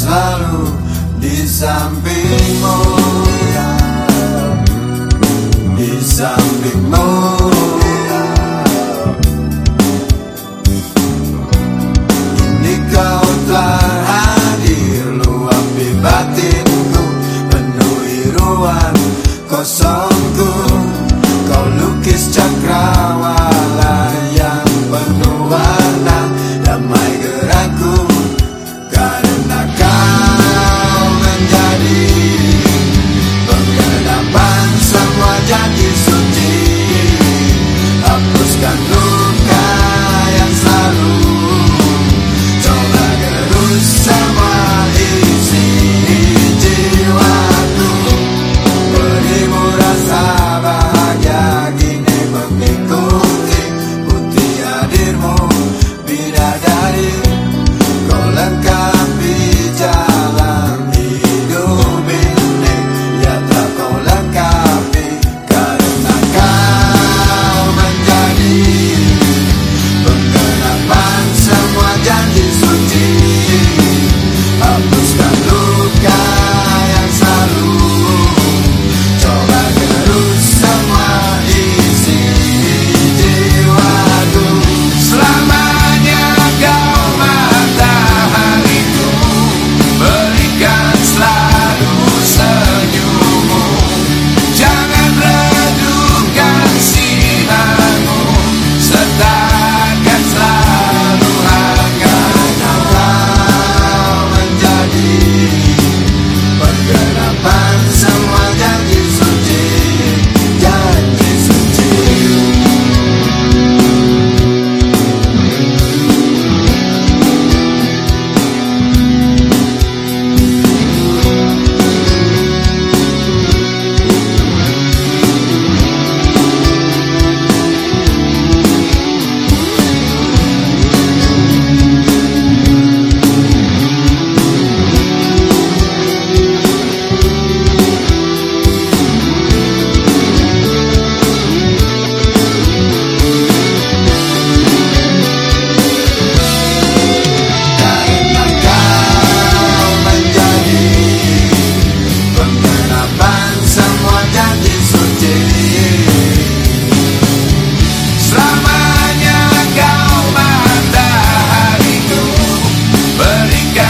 selalu di sampingmu, di sampingmu. Ini kau telah hadir, luapi batinku, penuhi ruang kosongku. Kau lukis cakrawala yang penuh warna, damai gerakku, karena kau menjadi penggenapan semua janji suci. Hapuskan luka yang selalu coba gerus semua isi jiwaku. Berimu rasa bahagia kini mengikuti putih hadirmu, bidadari. Kau lengkapi jalan hidup ini, ya tak kau lengkapi, karena kau menjadi penggenapan semua janji suci. Hapuskan luka yang selalu coba gerus semua isi jiwaku. Selamanya kau matahariku, berikan selalu senyummu. Jangan redupkan sinarmu, sertakan selalu hangat. Kau menjadi penggenapan semua janji suci, janji suci. Karena kau menjadi penggenapan semua janji suci. Selamanya kau matahariku, berikan